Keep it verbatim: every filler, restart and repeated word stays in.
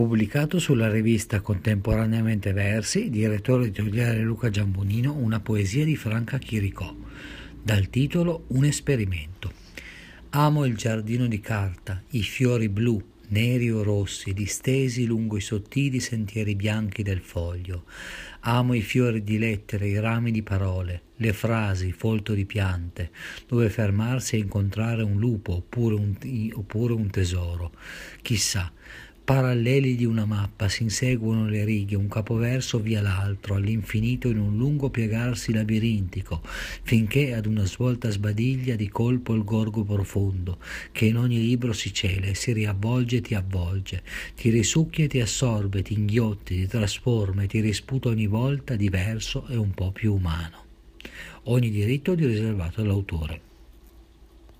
Pubblicato sulla rivista Contemporaneamente Versi, direttore editoriale Luca Giambonino, una poesia di Franca Chiricò, dal titolo Un esperimento. Amo il giardino di carta, i fiori blu, neri o rossi, distesi lungo i sottili sentieri bianchi del foglio. Amo i fiori di lettere, i rami di parole, le frasi, folto di piante, dove fermarsi e incontrare un lupo oppure un, oppure un tesoro. Chissà, paralleli di una mappa si inseguono le righe, un capoverso via l'altro, all'infinito in un lungo piegarsi labirintico, finché ad una svolta sbadiglia di colpo il gorgo profondo, che in ogni libro si cela e si riavvolge e ti avvolge, ti risucchia e ti assorbe, ti inghiotti, ti trasforma e ti risputa ogni volta diverso e un po' più umano. Ogni diritto di riservato all'autore.